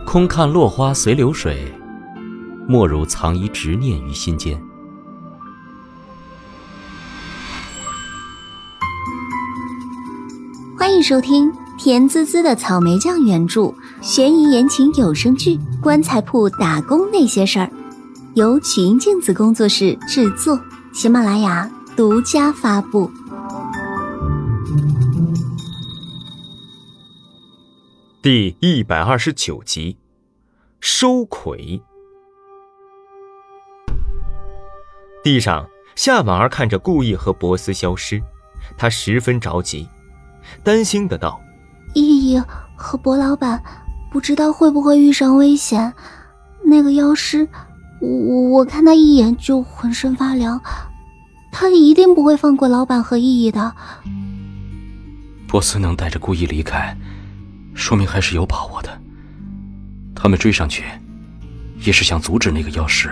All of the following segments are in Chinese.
空看落花随流水，莫如藏一执念于心间。 欢迎收听甜滋滋的草莓酱原著悬疑言情有声剧《棺材铺打工那些事儿》，由曲音镜子工作室制作，喜马拉雅独家发布。 第129集，收魁。地上，夏婉儿看着顾意和博斯消失，她十分着急，担心的道： 意义和博老板不知道会不会遇上危险，那个妖师我看他一眼就浑身发凉，他一定不会放过老板和意义的。 博斯能带着顾意离开，说明还是有把握的。他们追上去也是想阻止那个妖师。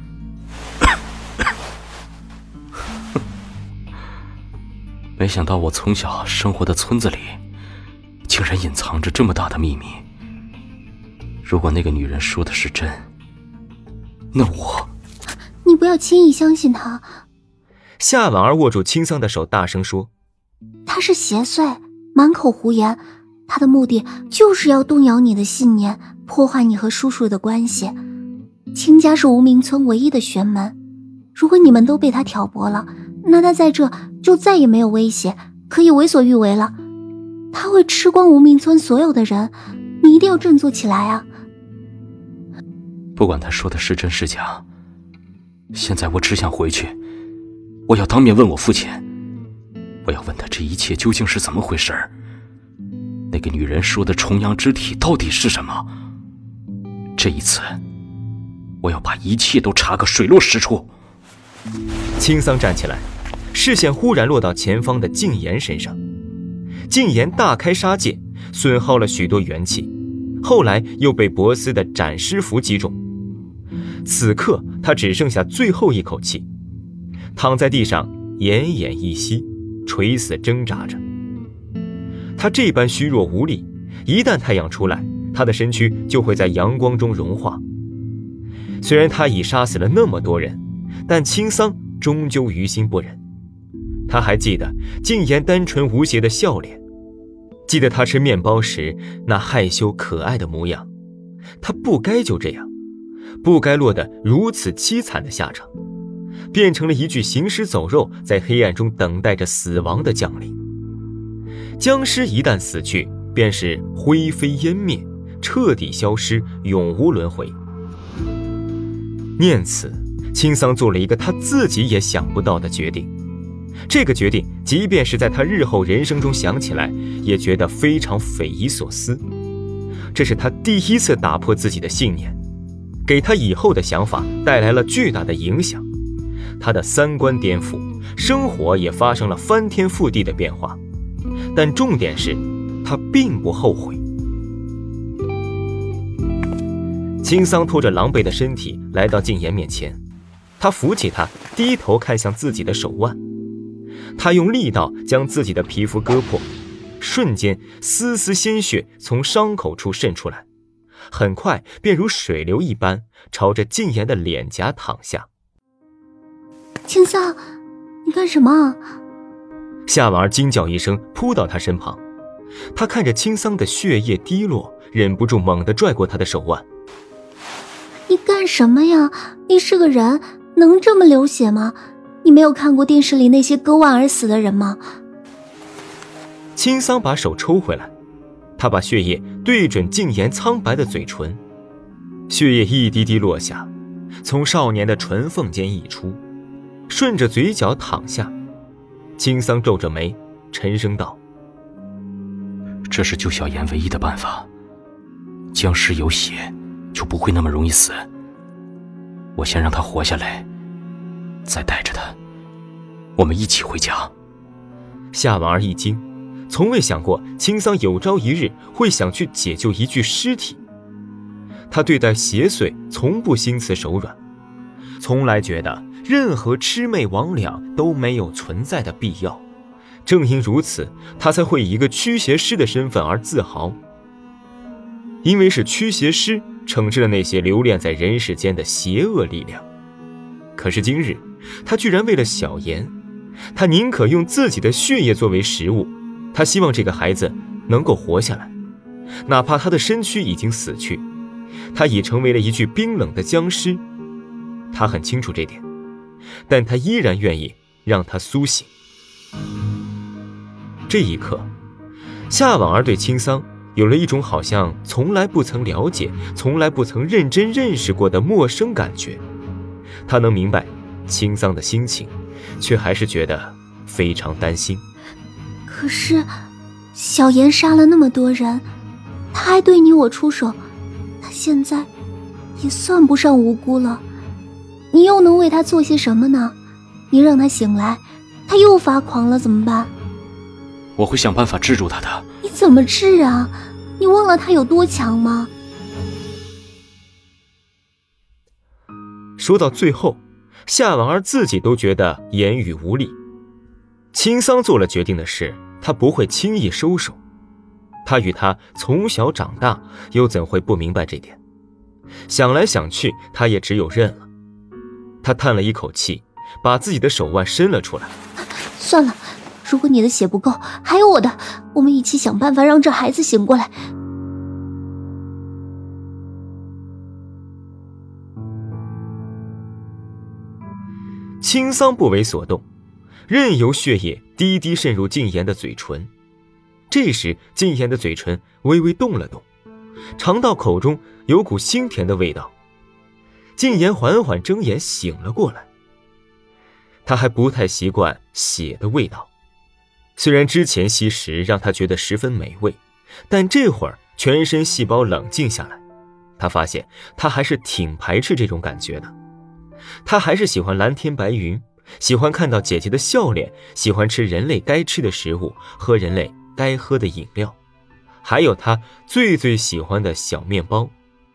没想到我从小生活的村子里竟然隐藏着这么大的秘密。如果那个女人说的是真，那我…… 你不要轻易相信她。 夏婉儿握住青桑的手，大声说： 她是邪祟，满口胡言，她的目的就是要动摇你的信念，破坏你和叔叔的关系。青家是无名村唯一的玄门，如果你们都被她挑拨了，那她在这就再也没有威胁，可以为所欲为了。她会吃光无名村所有的人，你一定要振作起来啊！ 不管她说的是真是假，现在我只想回去，我要当面问我父亲，我要问他这一切究竟是怎么回事，那个女人说的重阳之体到底是什么？这一次我要把一切都查个水落石出。 青桑站起来，视线忽然落到前方的静言身上。静言大开杀戒，损耗了许多元气，后来又被博斯的斩尸符击中。此刻他只剩下最后一口气，躺在地上奄奄一息，垂死挣扎着。他这般虚弱无力，一旦太阳出来，他的身躯就会在阳光中融化。虽然他已杀死了那么多人，但青桑终究于心不忍。他还记得静言单纯无邪的笑脸，记得他吃面包时那害羞可爱的模样。他不该就这样，不该落得如此凄惨的下场，变成了一具行尸走肉，在黑暗中等待着死亡的降临。僵尸一旦死去，便是灰飞烟灭，彻底消失，永无轮回。念此，青桑做了一个他自己也想不到的决定。这个决定即便是在他日后人生中想起来，也觉得非常匪夷所思。这是他第一次打破自己的信念，给他以后的想法带来了巨大的影响。他的三观颠覆，生活也发生了翻天覆地的变化。但重点是，他并不后悔。青桑拖着狼狈的身体来到静言面前，他扶起他，低头看向自己的手腕。他用力道将自己的皮肤割破，瞬间丝丝鲜血从伤口处渗出来，很快便如水流一般朝着静言的脸颊淌下。 青桑，你干什么？ 夏婉儿惊叫一声，扑到他身旁。他看着青桑的血液滴落，忍不住猛地拽过他的手腕。 你干什么呀？你是个人，能这么流血吗？你没有看过电视里那些割腕而死的人吗？ 青桑把手抽回来，他把血液对准静言苍白的嘴唇，血液一滴滴落下，从少年的唇缝间溢出，顺着嘴角淌下。青桑皱着眉，沉声道： 这是救小妍唯一的办法，僵尸有血就不会那么容易死。我先让他活下来，再带着他，我们一起回家。 夏婉儿一惊，从未想过青桑有朝一日会想去解救一具尸体。他对待邪祟从不心慈手软，从来觉得任何魑魅魍魉都没有存在的必要。正因如此，他才会以一个驱邪师的身份而自豪。 因为是驱邪师惩治了那些流连在人世间的邪恶力量。可是今日，他居然为了小妍，他宁可用自己的血液作为食物，他希望这个孩子能够活下来，哪怕他的身躯已经死去，他已成为了一具冰冷的僵尸。他很清楚这点，但他依然愿意让他苏醒。这一刻，夏婉儿对青桑有了一种好像从来不曾了解、从来不曾认真认识过的陌生感觉。他能明白青桑的心情，却还是觉得非常担心。 可是小妍杀了那么多人，他还对你我出手，他现在也算不上无辜了，你又能为他做些什么呢？你让他醒来，他又发狂了怎么办？ 我会想办法治住他的。 你怎么治啊？你忘了他有多强吗？ 说到最后，夏婉儿自己都觉得言语无力。青桑做了决定的事，他不会轻易收手。他与他从小长大，又怎会不明白这点？想来想去，他也只有认了。他叹了一口气，把自己的手腕伸了出来。 算了，如果你的血不够，还有我的，我们一起想办法让这孩子醒过来。 青桑不为所动，任由血液滴滴渗入静言的嘴唇。这时静言的嘴唇微微动了动，尝到口中有股腥甜的味道。静言缓缓睁眼醒了过来。他还不太习惯血的味道，虽然之前吸食让他觉得十分美味，但这会儿全身细胞冷静下来，他发现他还是挺排斥这种感觉的。他还是喜欢蓝天白云，喜欢看到姐姐的笑脸，喜欢吃人类该吃的食物，喝人类该喝的饮料，还有他最喜欢的小面包。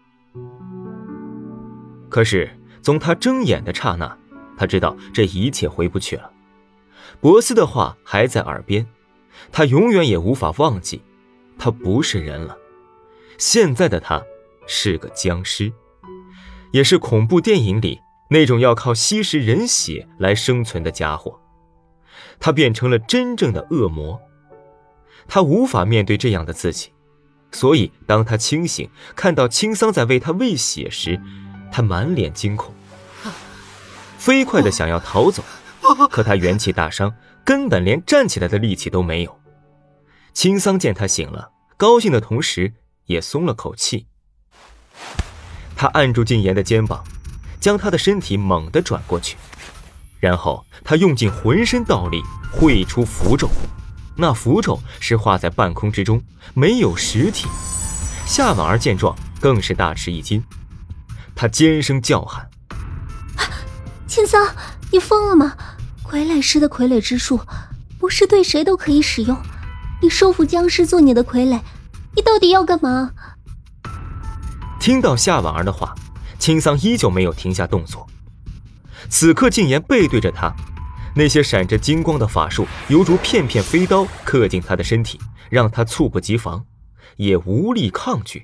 可是从他睁眼的刹那，他知道这一切回不去了。博斯的话还在耳边，他永远也无法忘记，他不是人了，现在的他是个僵尸，也是恐怖电影里那种要靠吸食人血来生存的家伙。他变成了真正的恶魔。他无法面对这样的自己，所以当他清醒，看到青桑在为他喂血时，他满脸惊恐，飞快地想要逃走，可他元气大伤，根本连站起来的力气都没有。青桑见他醒了，高兴的同时也松了口气。他按住静言的肩膀，将他的身体猛地转过去，然后他用尽浑身道力绘出符咒。那符咒是画在半空之中，没有实体。夏婉儿见状更是大吃一惊，他尖声叫喊： 青桑，你疯了吗？傀儡师的傀儡之术不是对谁都可以使用，你收服僵尸做你的傀儡，你到底要干嘛？ 听到夏婉儿的话，青桑依旧没有停下动作。此刻静言背对着他，那些闪着金光的法术犹如片片飞刀刻进他的身体，让他猝不及防，也无力抗拒。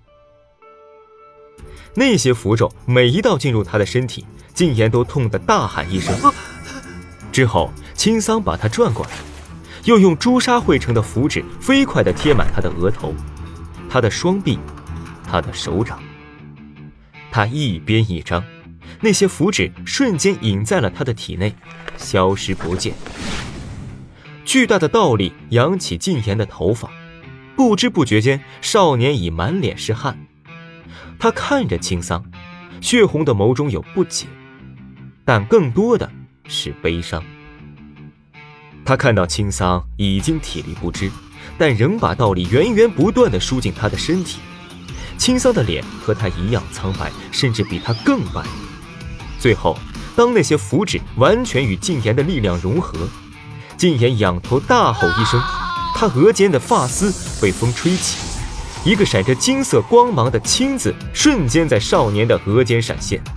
那些符咒每一道进入他的身体，静言都痛得大喊一声。之后青桑把他转过来，又用朱砂绘成的符纸飞快地贴满他的额头、他的双臂、他的手掌。他一边一张，那些符纸瞬间隐在了他的体内，消失不见。巨大的道力扬起静言的头发，不知不觉间少年已满脸是汗。他看着青桑，血红的眸中有不解，但更多的是悲伤。他看到青桑已经体力不支，但仍把道力源源不断地输进他的身体。青桑的脸和他一样苍白，甚至比他更白。最后当那些符纸完全与静言的力量融合，静言仰头大吼一声，他额间的发丝被风吹起，一个闪着金色光芒的青字瞬间在少年的额间闪现。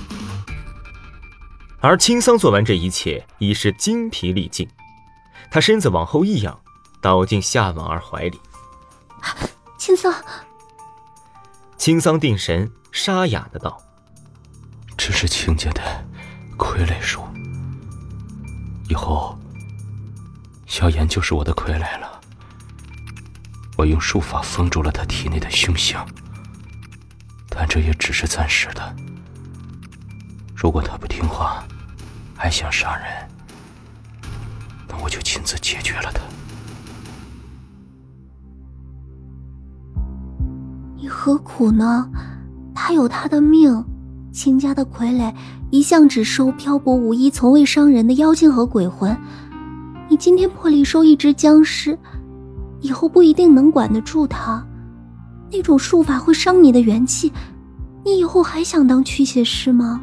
而青桑做完这一切已是精疲力尽，他身子往后一仰，倒进夏婉儿怀里。 青桑， 青桑定神，沙哑的道： 这是亲家的傀儡术，以后萧炎就是我的傀儡了。我用术法封住了他体内的凶性，但这也只是暂时的。如果他不听话，还想杀人，那我就亲自解决了他。 你何苦呢？他有他的命，秦家的傀儡一向只收漂泊无依、从未伤人的妖精和鬼魂。你今天破例收一只僵尸，以后不一定能管得住他。那种术法会伤你的元气，你以后还想当驱邪师吗？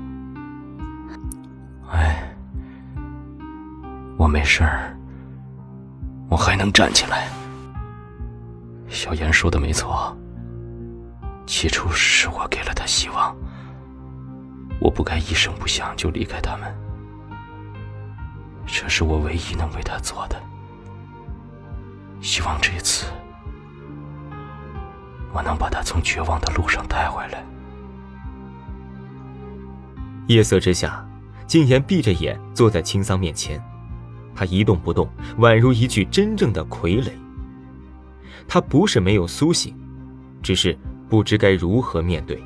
哎，我没事儿，我还能站起来。小妍说的没错，起初是我给了他希望，我不该一声不响就离开他们，这是我唯一能为他做的。希望这次我能把他从绝望的路上带回来。 夜色之下，静言闭着眼坐在青桑面前，他一动不动，宛如一具真正的傀儡。他不是没有苏醒，只是不知该如何面对。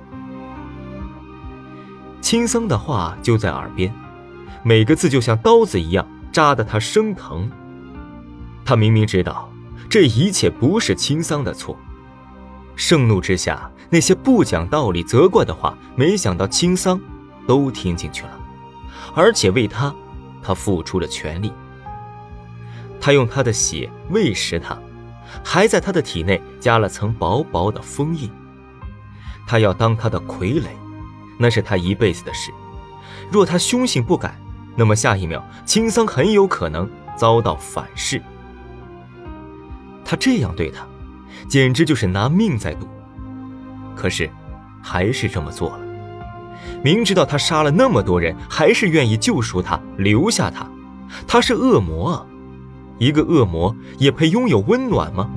青桑的话就在耳边，每个字就像刀子一样扎得他生疼。他明明知道这一切不是青桑的错，盛怒之下，那些不讲道理责怪的话，没想到青桑都听进去了，而且为他付出了全力。他用他的血喂食他，还在他的体内加了层薄薄的封印。他要当他的傀儡，那是他一辈子的事。若他凶性不改，那么下一秒青桑很有可能遭到反噬。他这样对他，简直就是拿命在赌。可是还是这么做了，明知道他杀了那么多人，还是愿意救赎他，留下他。他是恶魔啊，一个恶魔也配拥有温暖吗？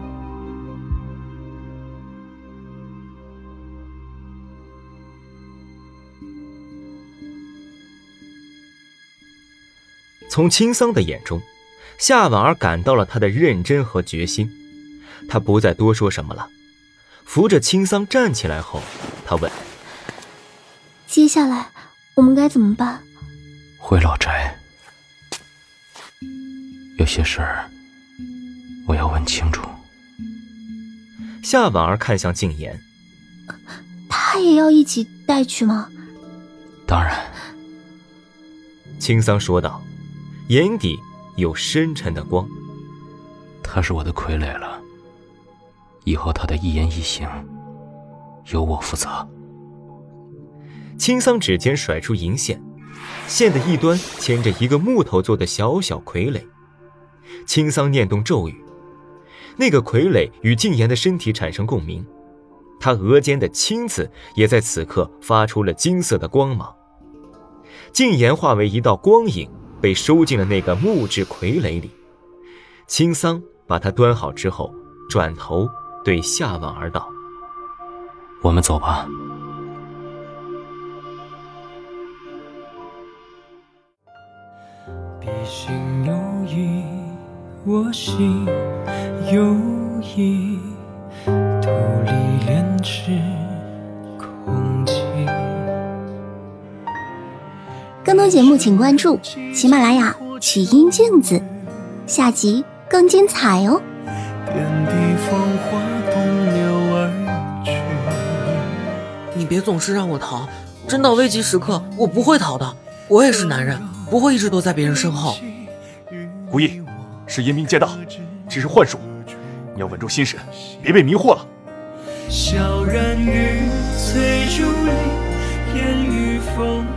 从青桑的眼中，夏婉儿感到了他的认真和决心。他不再多说什么了，扶着青桑站起来后，他问： 接下来我们该怎么办？ 回老宅，有些事儿我要问清楚。 夏婉儿看向静言： 他也要一起带去吗？ 当然。 青桑说道，眼底有深沉的光。 他是我的傀儡了，以后他的一言一行由我负责。 青桑指尖甩出银线，线的一端牵着一个木头做的小小傀儡。青桑念动咒语，那个傀儡与静言的身体产生共鸣，他额间的青字也在此刻发出了金色的光芒。静言化为一道光影，被收进了那个木质傀儡里。青桑把它端好之后，转头对夏婉儿道： 我们走吧。 笔心有意，我心有意，徒力炼制空气。 更多节目请关注喜马拉雅曲音镜子，下集更精彩哦。 遍地风花东流而去。 你别总是让我逃，真到危急时刻我不会逃的。我也是男人，不会一直都在别人身后。 无意，是阴兵借道，只是幻术，你要稳住心神，别被迷惑了。 小然于翠竹林，烟雨风